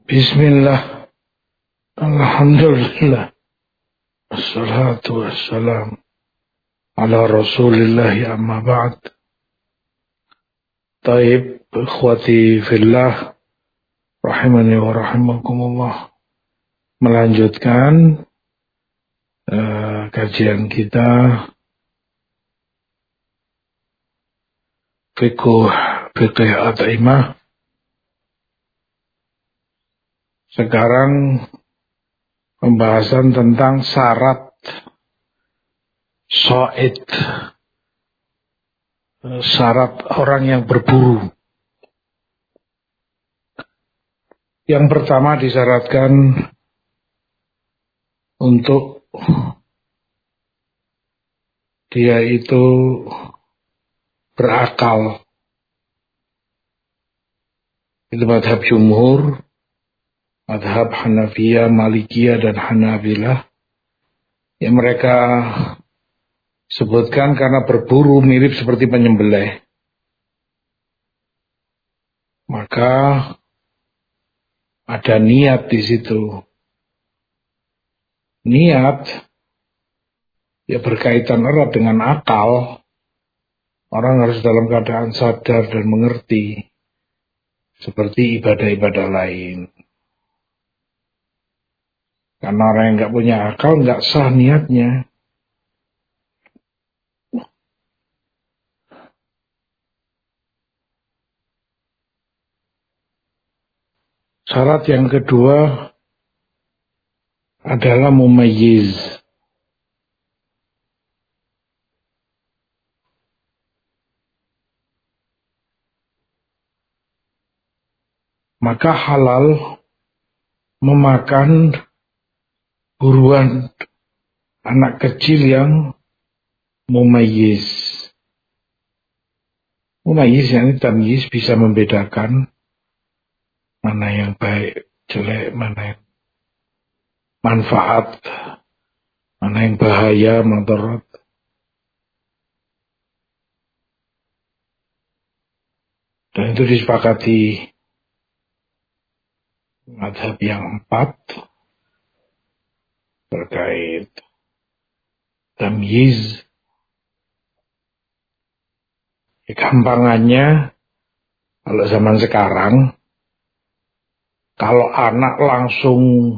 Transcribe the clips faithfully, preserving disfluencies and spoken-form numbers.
Bismillah, alhamdulillah, assalatu wassalam ala rasulillah, amma ba'd. Taib, ikhwati fillah, rahimani wa rahimakumullah. Melanjutkan uh, kajian kita Fiqh Fiqh At'imah. Sekarang pembahasan tentang syarat so'id, syarat orang yang berburu. Yang pertama disyaratkan untuk dia itu berakal. Itu madhab jumhur, madhab Hanafiyah, Malikiyah, dan Hanabilah, yang mereka sebutkan karena berburu mirip seperti penyembelih. Maka ada niat di situ. Niat ya berkaitan erat dengan akal. Orang harus dalam keadaan sadar dan mengerti, seperti ibadah-ibadah lain. Karena orang yang nggak punya akal nggak sah niatnya. Syarat yang kedua adalah mumayyiz. Maka halal memakan buruan anak kecil yang mumayyiz. Mumayyiz yang tamyiz, bisa membedakan mana yang baik, jelek, mana yang manfaat, mana yang bahaya, mudarat. Dan itu disepakati madhab yang empat terkait tamyiz. Gampangannya, kalau zaman sekarang, kalau anak langsung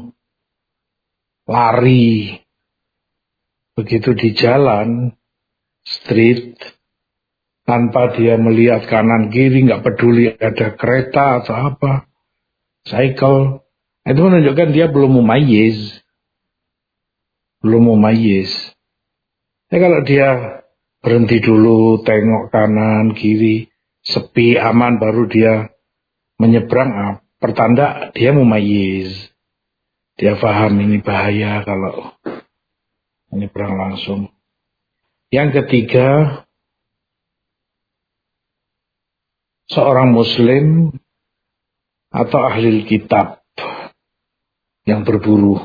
lari begitu di jalan, street, tanpa dia melihat kanan kiri, nggak peduli ada kereta atau apa, cycle, itu menunjukkan dia belum mumayyiz. Belum mumayyiz. Ya, kalau dia berhenti dulu, tengok kanan kiri, sepi, aman, baru dia menyeberang, ah, pertanda dia mumayyiz. Dia paham ini bahaya kalau menyeberang langsung. Yang ketiga, seorang muslim atau ahli kitab yang berburu.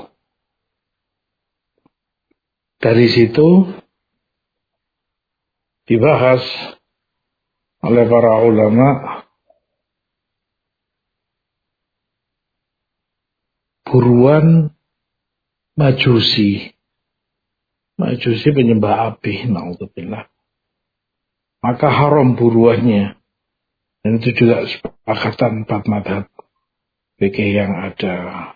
Dari situ dibahas oleh para ulama buruan majusi. Majusi penyembah api, na'udzubillah. Maka haram buruannya. Dan itu juga sepakatan empat madhab fikih yang ada.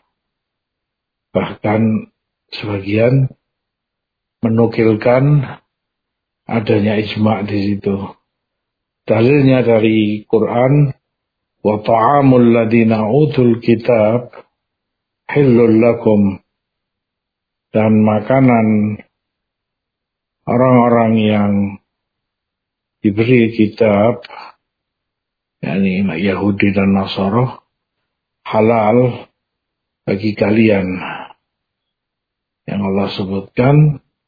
Bahkan sebagian menukilkan adanya ijma' di situ. Dalilnya dari Quran, wa ta'amul ladina utul kitab hillul lakum, dan makanan orang-orang yang diberi kitab, yakni Yahudi dan Nasara, halal bagi kalian. Yang Allah sebutkan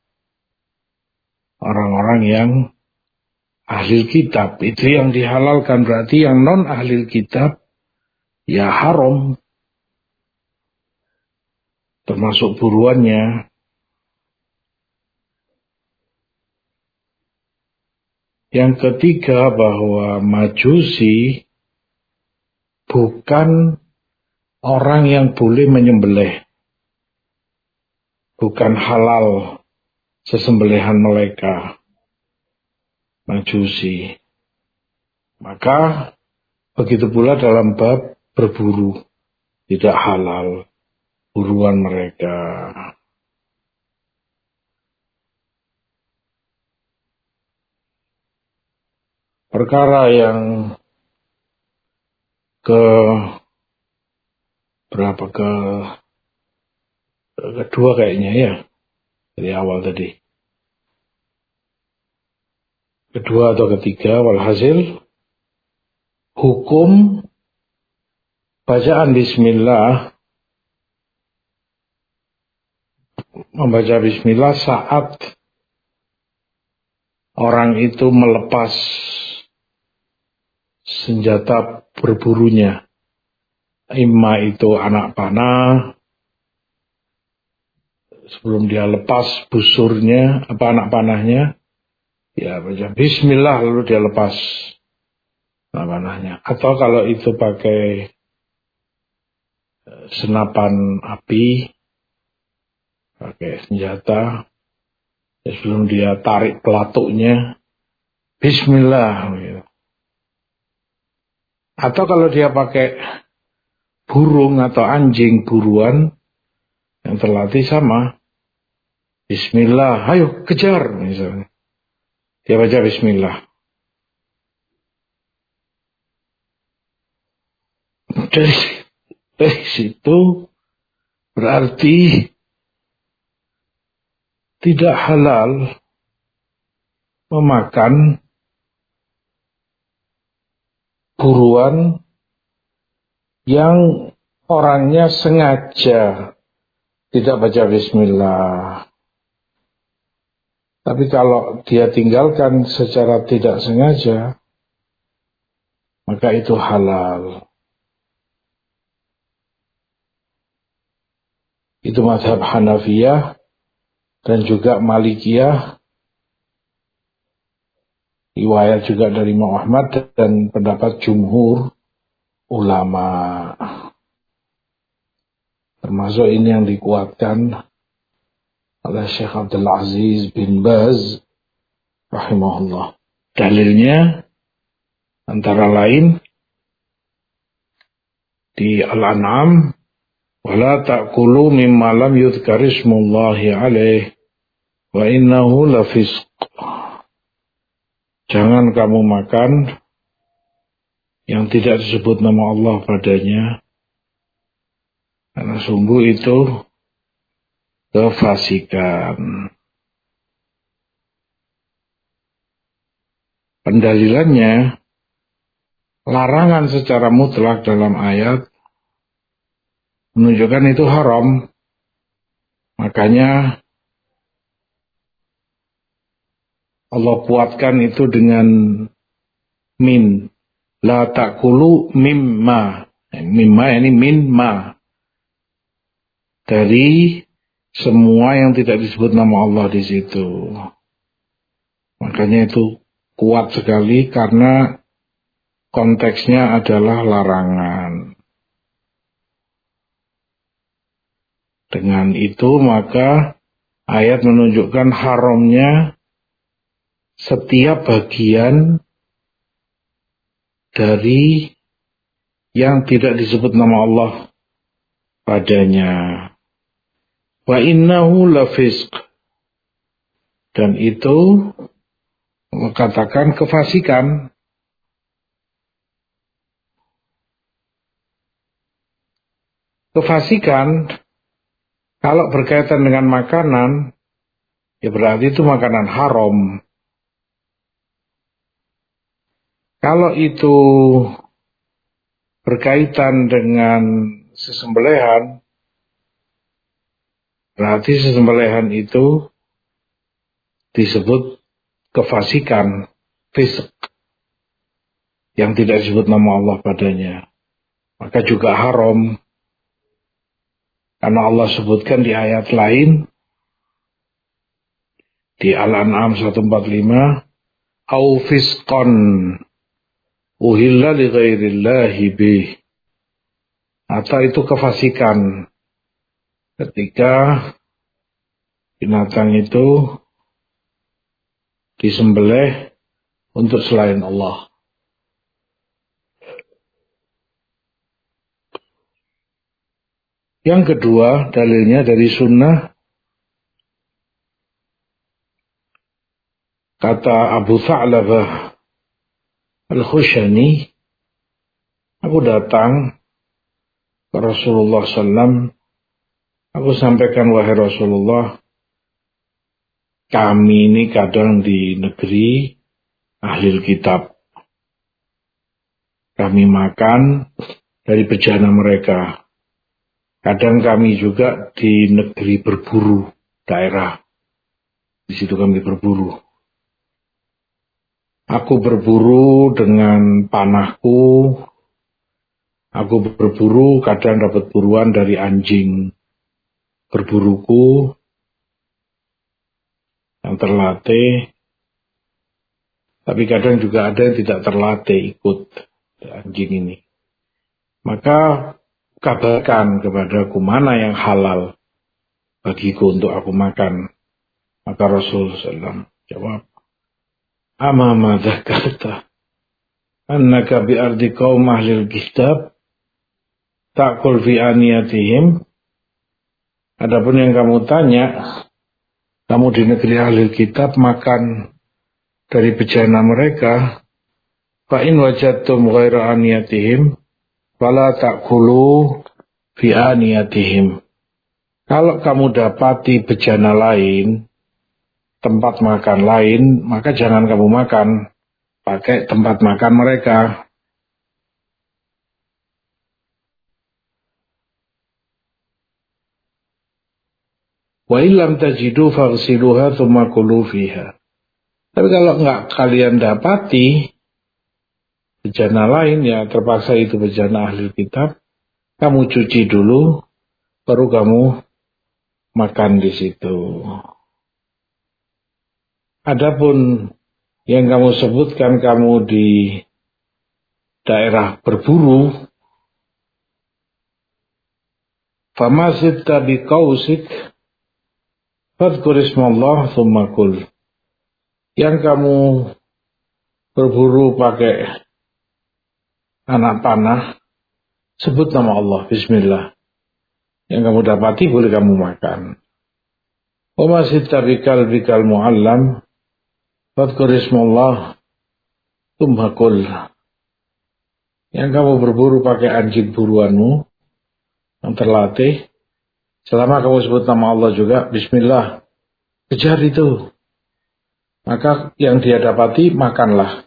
orang-orang yang ahli kitab, itu yang dihalalkan. Berarti yang non ahli kitab ya haram, termasuk buruannya. Yang ketiga, bahwa majusi bukan orang yang boleh menyembelih, bukan halal sesembelihan mereka, Majusi. Maka begitu pula dalam bab berburu, tidak halal buruan mereka. Perkara yang ke berapa ke kedua kayaknya ya, dari awal tadi. Kedua atau ketiga, walhasil hukum bacaan bismillah, membaca bismillah saat orang itu melepas senjata berburunya, imma itu anak panah, sebelum dia lepas busurnya, apa anak panahnya, ya baca bismillah lalu dia lepas anak panahnya. Atau kalau itu pakai senapan api, pakai senjata, ya sebelum dia tarik pelatuknya, bismillah. Gitu. Atau kalau dia pakai burung atau anjing buruan yang terlatih, sama bismillah, ayo kejar misalnya, dia baca bismillah. Dari, dari situ berarti tidak halal memakan buruan yang orangnya sengaja tidak baca bismillah. Tapi kalau dia tinggalkan secara tidak sengaja, maka itu halal. Itu mazhab Hanafiyah dan juga Malikiyah, riwayat juga dari Imam Ahmad dan pendapat jumhur ulama. Termasuk ini yang dikuatkan oleh Syekh Abdul Aziz bin Baz rahimahullah. Dalilnya antara lain di Al-An'am, wala ta'kulu mimma lam yudhkar ismullahi alaih wa innahu lafisq. Jangan kamu makan yang tidak disebut nama Allah padanya, karena sungguh itu kefasikan. Pendalilannya, larangan secara mutlak dalam ayat menunjukkan itu haram. Makanya Allah kuatkan itu dengan min. La ta'kulu mimma. Mimma ini minma. Dari semua yang tidak disebut nama Allah di situ. Makanya itu kuat sekali karena konteksnya adalah larangan. Dengan itu maka ayat menunjukkan haramnya setiap bagian dari yang tidak disebut nama Allah padanya. Wa innahu lafisq. Dan itu mengatakan kefasikan. Kefasikan kalau berkaitan dengan makanan, ya berarti itu makanan haram. Kalau itu berkaitan dengan sesembelihan, berarti sesembelihan itu disebut kefasikan, fisq, yang tidak disebut nama Allah padanya. Maka juga haram. Karena Allah sebutkan di ayat lain, di Al-An'am seratus empat puluh lima, au fisqan uhilla li ghairillahi bih. Atau itu kefasikan ketika binatang itu disembelih untuk selain Allah. Yang kedua, dalilnya dari sunnah. Kata Abu Tha'labah Al-Khushani, aku datang ke Rasulullah sallallahu alaihi wasallam. Aku sampaikan, wahai Rasulullah, kami ini kadang di negeri ahli kitab. Kami makan dari bejana mereka. Kadang kami juga di negeri berburu, daerah. Di situ kami berburu. Aku berburu dengan panahku. Aku berburu, kadang dapat buruan dari anjing berburuku yang terlatih. Tapi kadang juga ada yang tidak terlatih ikut anjing ini. Maka kabarkan kepadaku mana yang halal bagiku untuk aku makan. Maka Rasulullah sallallahu alaihi wasallam jawab, Ama ma dzakarta annaka bi ardi qaum ahlil kitab ta'kul fi aniyatihim. Adapun yang kamu tanya, kamu di negeri ahli kitab makan dari bejana mereka, fa in wajadtum ghaira aniyatihim fala ta'kulu fi aniyatihim. Kalau kamu dapati bejana lain, tempat makan lain, maka jangan kamu makan pakai tempat makan mereka. Wa illam tajidu faghsiluha tsumma kulu fiha. Tapi kalau enggak kalian dapati bejana lain, ya terpaksa itu bejana ahli kitab, kamu cuci dulu baru kamu makan di situ. Adapun yang kamu sebutkan kamu di daerah berburu, famasitta biqausik fadhkur ismallah tsumma kul. Yang kamu berburu pakai anak panah, sebut nama Allah, bismillah. Yang kamu dapati boleh kamu makan. Wa masitta bikal bikal muallam fadhkur ismallah tsumma kul. Yang kamu berburu pakai anjing buruanmu yang terlatih, selama kamu sebut nama Allah juga, bismillah, kejar itu. Maka yang dia dapati, makanlah.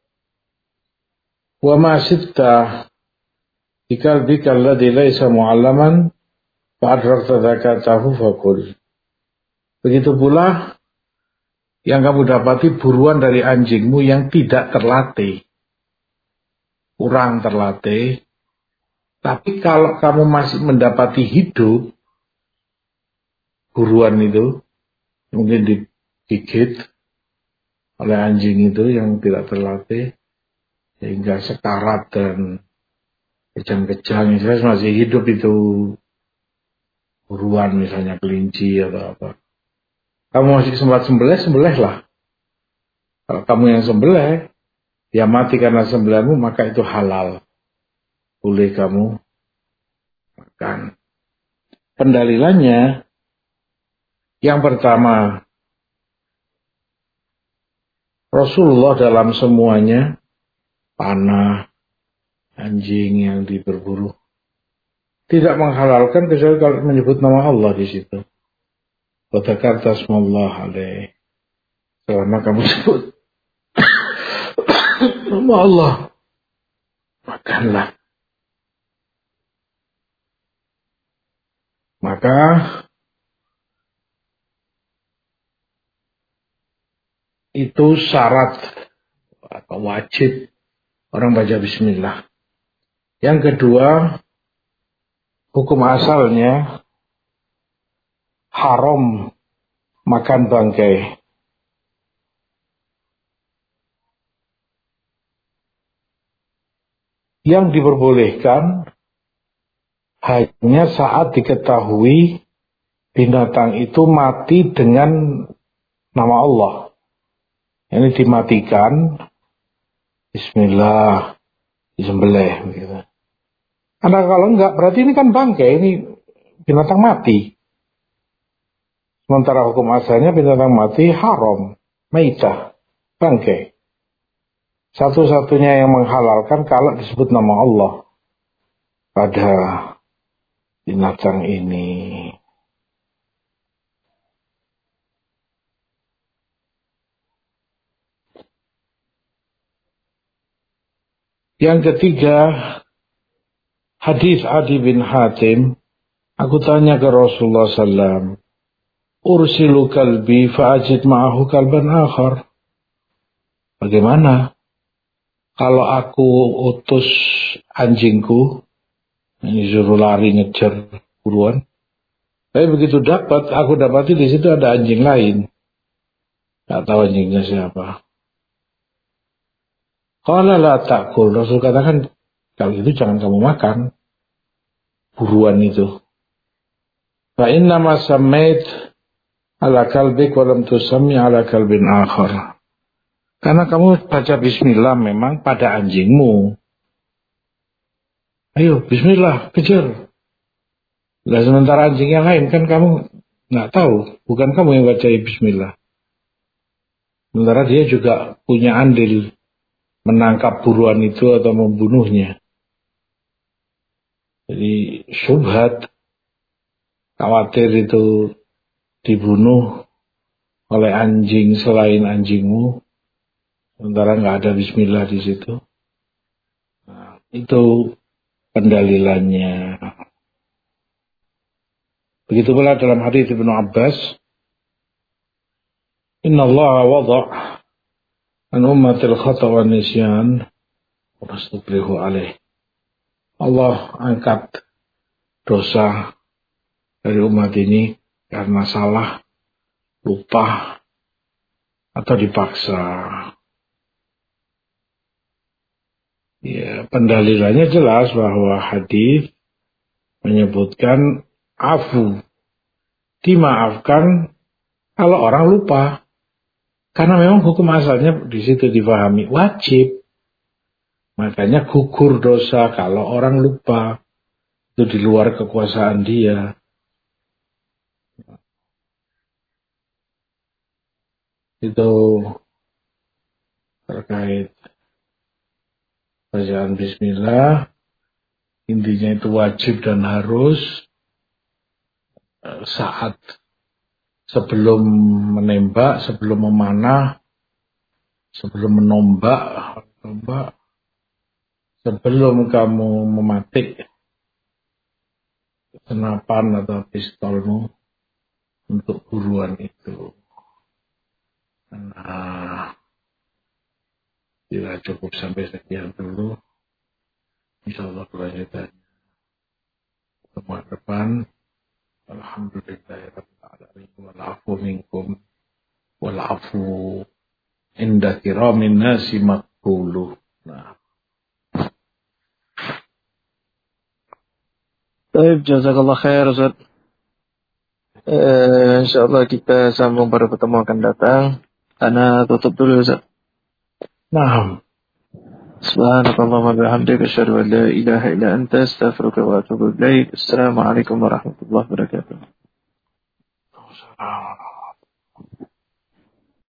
Wa ma sitta bikal bikal ladzi laisa mu'allaman fa adrakta zakatahu fakul. Begitu pula yang kamu dapati buruan dari anjingmu yang tidak terlatih, kurang terlatih. Tapi kalau kamu masih mendapati hidup buruan itu, mungkin digigit oleh anjing itu yang tidak terlatih, sehingga sekarat dan kejang-kejang, misalnya masih hidup itu buruan, misalnya kelinci atau apa. Kamu masih sempat sembelih, sembelihlah. Kalau kamu yang sembelih, dia mati karena sembelihmu, maka itu halal. Boleh kamu makan. Pendalilannya, yang pertama, Rasulullah dalam semuanya, panah, anjing yang diberburu, tidak menghalalkan kecuali kalau menyebut nama Allah di situ. Wa dzakarta ismallah alaih. Selama kamu sebut nama Allah, makanlah. Maka itu syarat atau wajib orang baca bismillah. Yang kedua, hukum asalnya haram makan bangkai. Yang diperbolehkan hanya saat diketahui binatang itu mati dengan nama Allah. Ini dimatikan, bismillah, disembelih. Gitu. Karena kalau enggak, berarti ini kan bangkai, ini binatang mati. Sementara hukum asalnya binatang mati haram, maitah, bangkai. Satu-satunya yang menghalalkan kalau disebut nama Allah pada binatang ini. Yang ketiga, hadis Adi bin Hatim, aku tanya ke Rasulullah sallallahu alaihi wasallam, ursilu kalbi fa'ajid ma'ahu kalban akhar. Bagaimana kalau aku utus anjingku, ini suruh lari ngejar buruan, tapi begitu dapat, aku dapati di situ ada anjing lain. Tak tahu anjingnya siapa. Qala la ta'kul. Rasul katakan, kalau itu jangan kamu makan buruan itu. Fa inna ma sammait ala kalbik wa lam tusammi ala kalbin akhar. Karena kamu baca bismillah memang pada anjingmu. Ayo bismillah, kejar. Lah sementara anjing yang lain kan kamu nggak tahu, bukan kamu yang baca bismillah. Sementara dia juga punya andil menangkap buruan itu atau membunuhnya. Jadi syubhat, khawatir itu dibunuh oleh anjing selain anjingmu, sementara nggak ada bismillah di situ. Nah, itu pendalilannya. Begitu pula dalam hadis Ibnu Abbas, Inna Allah wada' an ummatil khata' wa nisyan wa nastublihu alaih. Allah angkat dosa dari umat ini karena salah, lupa, atau dipaksa. Ya, pendalilannya jelas bahwa hadis menyebutkan afu, dimaafkan kalau orang lupa. Karena memang hukum asalnya di situ difahami wajib. Makanya gugur dosa kalau orang lupa. Itu di luar kekuasaan dia. Itu terkait bacaan bismillah. Intinya itu wajib dan harus saat sebelum menembak, sebelum memanah, sebelum menombak, tombak, sebelum kamu mematik senapan atau pistolmu untuk buruan itu. Nah, tidak cukup sampai sekian dulu. Insyaallah kelanjutannya pertemuan depan. Alhamdulillahirabbil alamin wal afu minkum wal afu inda kiramin nasi maqbulu. Nah. Baik, jazakallah khair Ustaz. Eh, insyaallah kita sambung pada pertemuan akan datang. Ana tutup dulu Ustaz. Nah. Subhanakallahumma wa bihamdika asyhadu an la ilaha illa anta astaghfiruka wa atubu ilaik. Assalamualaikum warahmatullahi wabarakatuh.